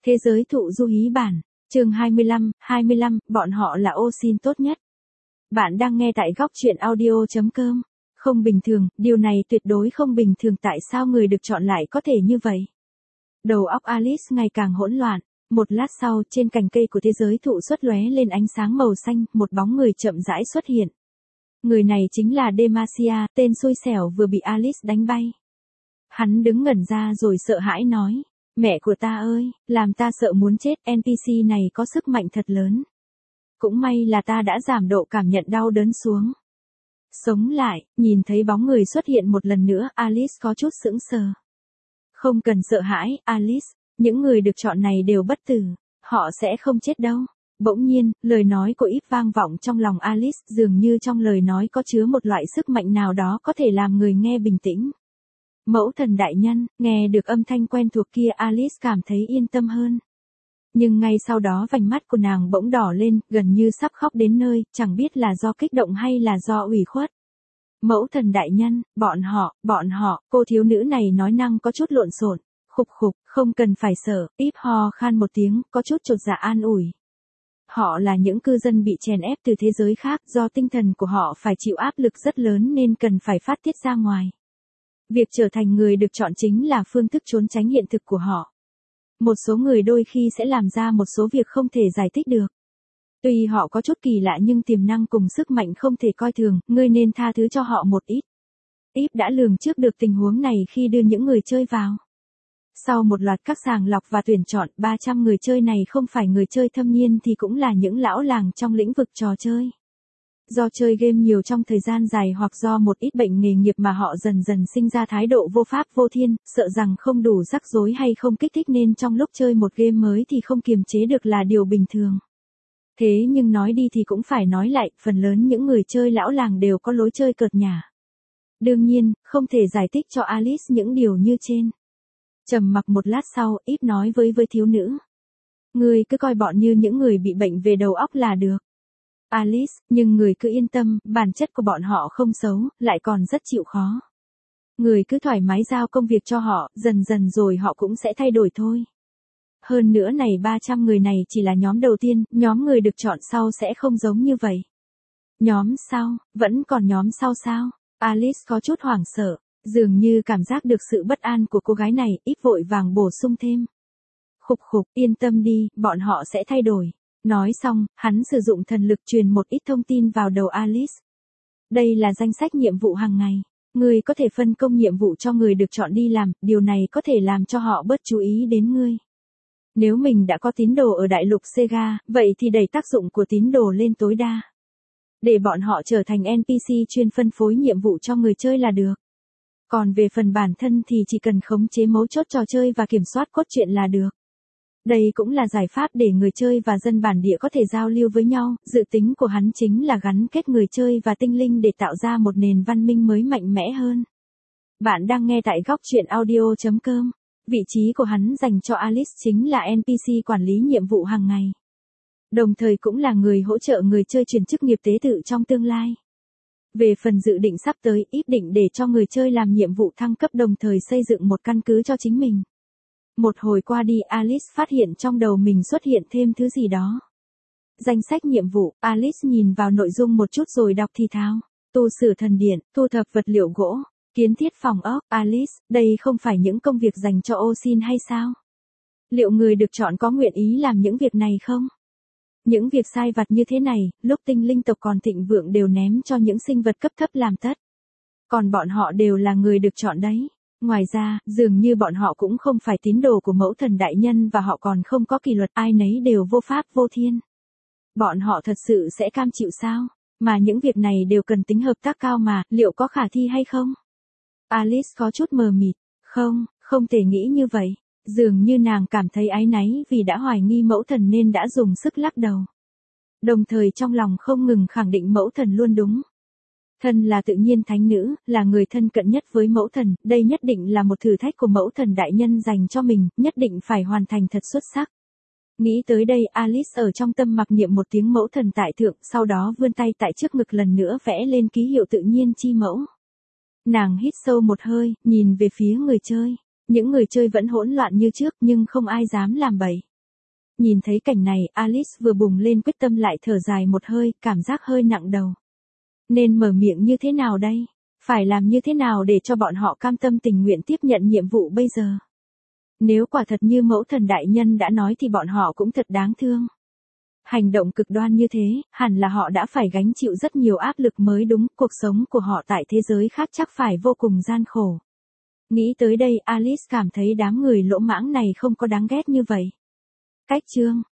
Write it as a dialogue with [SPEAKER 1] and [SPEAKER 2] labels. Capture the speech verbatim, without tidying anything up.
[SPEAKER 1] Thế giới thụ du hí bản, chương hai mươi lăm, hai mươi lăm, bọn họ là ô sin tốt nhất. Bạn đang nghe tại góc truyện audio chấm com. Không bình thường, điều này tuyệt đối không bình thường, tại sao người được chọn lại có thể như vậy? Đầu óc Alice ngày càng hỗn loạn. Một lát sau, trên cành cây của thế giới thụ xuất lóe lên ánh sáng màu xanh, một bóng người chậm rãi xuất hiện. Người này chính là Demacia, tên xui xẻo vừa bị Alice đánh bay. Hắn đứng ngẩn ra rồi sợ hãi nói. Mẹ của ta ơi, làm ta sợ muốn chết, en pê xê này có sức mạnh thật lớn. Cũng may là ta đã giảm độ cảm nhận đau đớn xuống. Sống lại, nhìn thấy bóng người xuất hiện một lần nữa, Alice có chút sững sờ. Không cần sợ hãi, Alice, những người được chọn này đều bất tử, họ sẽ không chết đâu. Bỗng nhiên, lời nói của Eve vang vọng trong lòng Alice, dường như trong lời nói có chứa một loại sức mạnh nào đó có thể làm người nghe bình tĩnh. Mẫu thần đại nhân, nghe được âm thanh quen thuộc kia, Alice cảm thấy yên tâm hơn. Nhưng ngay sau đó vành mắt của nàng bỗng đỏ lên, gần như sắp khóc đến nơi, chẳng biết là do kích động hay là do ủy khuất. Mẫu thần đại nhân, bọn họ, bọn họ, cô thiếu nữ này nói năng có chút lộn xộn, khục khục, không cần phải sợ, Eve ho khan một tiếng, có chút chột dạ an ủi. Họ là những cư dân bị chèn ép từ thế giới khác, do tinh thần của họ phải chịu áp lực rất lớn nên cần phải phát tiết ra ngoài. Việc trở thành người được chọn chính là phương thức trốn tránh hiện thực của họ. Một số người đôi khi sẽ làm ra một số việc không thể giải thích được. Tuy họ có chút kỳ lạ nhưng tiềm năng cùng sức mạnh không thể coi thường, ngươi nên tha thứ cho họ một ít. Eve đã lường trước được tình huống này khi đưa những người chơi vào. Sau một loạt các sàng lọc và tuyển chọn, ba trăm người chơi này không phải người chơi thâm niên thì cũng là những lão làng trong lĩnh vực trò chơi. Do chơi game nhiều trong thời gian dài hoặc do một ít bệnh nghề nghiệp mà họ dần dần sinh ra thái độ vô pháp vô thiên, sợ rằng không đủ rắc rối hay không kích thích nên trong lúc chơi một game mới thì không kiềm chế được là điều bình thường. Thế nhưng nói đi thì cũng phải nói lại, phần lớn những người chơi lão làng đều có lối chơi cợt nhả. Đương nhiên, không thể giải thích cho Alice những điều như trên. Trầm mặc một lát sau, Eve nói với với thiếu nữ. Ngươi cứ coi bọn như những người bị bệnh về đầu óc là được. Alice, nhưng người cứ yên tâm, bản chất của bọn họ không xấu, lại còn rất chịu khó. Người cứ thoải mái giao công việc cho họ, dần dần rồi họ cũng sẽ thay đổi thôi. Hơn nữa này ba trăm người này chỉ là nhóm đầu tiên, nhóm người được chọn sau sẽ không giống như vậy. Nhóm sau, vẫn còn nhóm sau sao? Alice có chút hoảng sợ, dường như cảm giác được sự bất an của cô gái này, ít vội vàng bổ sung thêm. Khục khục, yên tâm đi, bọn họ sẽ thay đổi. Nói xong, hắn sử dụng thần lực truyền một ít thông tin vào đầu Alice. Đây là danh sách nhiệm vụ hàng ngày. Ngươi có thể phân công nhiệm vụ cho người được chọn đi làm, điều này có thể làm cho họ bớt chú ý đến ngươi. Nếu mình đã có tín đồ ở đại lục Sega, vậy thì đẩy tác dụng của tín đồ lên tối đa. Để bọn họ trở thành en pê xê chuyên phân phối nhiệm vụ cho người chơi là được. Còn về phần bản thân thì chỉ cần khống chế mấu chốt trò chơi và kiểm soát cốt truyện là được. Đây cũng là giải pháp để người chơi và dân bản địa có thể giao lưu với nhau, dự tính của hắn chính là gắn kết người chơi và tinh linh để tạo ra một nền văn minh mới mạnh mẽ hơn. Bạn đang nghe tại góc truyện audio chấm com. Vị trí của hắn dành cho Alice chính là en pê xê quản lý nhiệm vụ hàng ngày. Đồng thời cũng là người hỗ trợ người chơi chuyển chức nghiệp tế tự trong tương lai. Về phần dự định sắp tới, Eve định để cho người chơi làm nhiệm vụ thăng cấp đồng thời xây dựng một căn cứ cho chính mình. Một hồi qua đi, Alice phát hiện trong đầu mình xuất hiện thêm thứ gì đó. Danh sách nhiệm vụ, Alice nhìn vào nội dung một chút rồi đọc thì thào. Tu sửa thần điện, thu thập vật liệu gỗ, kiến thiết phòng ốc. Alice, đây không phải những công việc dành cho ô sin hay sao? Liệu người được chọn có nguyện ý làm những việc này không? Những việc sai vặt như thế này, lúc tinh linh tộc còn thịnh vượng đều ném cho những sinh vật cấp thấp làm tất. Còn bọn họ đều là người được chọn đấy. Ngoài ra, dường như bọn họ cũng không phải tín đồ của mẫu thần đại nhân và họ còn không có kỷ luật, ai nấy đều vô pháp vô thiên. Bọn họ thật sự sẽ cam chịu sao? Mà những việc này đều cần tính hợp tác cao mà, liệu có khả thi hay không? Alice có chút mờ mịt. Không, không thể nghĩ như vậy. Dường như nàng cảm thấy áy náy vì đã hoài nghi mẫu thần nên đã dùng sức lắc đầu. Đồng thời trong lòng không ngừng khẳng định mẫu thần luôn đúng. Thân là tự nhiên thánh nữ, là người thân cận nhất với mẫu thần, đây nhất định là một thử thách của mẫu thần đại nhân dành cho mình, nhất định phải hoàn thành thật xuất sắc. Nghĩ tới đây, Alice ở trong tâm mặc niệm một tiếng mẫu thần tại thượng, sau đó vươn tay tại trước ngực lần nữa vẽ lên ký hiệu tự nhiên chi mẫu. Nàng hít sâu một hơi, nhìn về phía người chơi. Những người chơi vẫn hỗn loạn như trước nhưng không ai dám làm bậy. Nhìn thấy cảnh này, Alice vừa bùng lên quyết tâm lại thở dài một hơi, cảm giác hơi nặng đầu. Nên mở miệng như thế nào đây? Phải làm như thế nào để cho bọn họ cam tâm tình nguyện tiếp nhận nhiệm vụ bây giờ? Nếu quả thật như mẫu thần đại nhân đã nói thì bọn họ cũng thật đáng thương. Hành động cực đoan như thế, hẳn là họ đã phải gánh chịu rất nhiều áp lực mới đúng, cuộc sống của họ tại thế giới khác chắc phải vô cùng gian khổ. Nghĩ tới đây, Alice cảm thấy đám người lỗ mãng này không có đáng ghét như vậy. Cách chương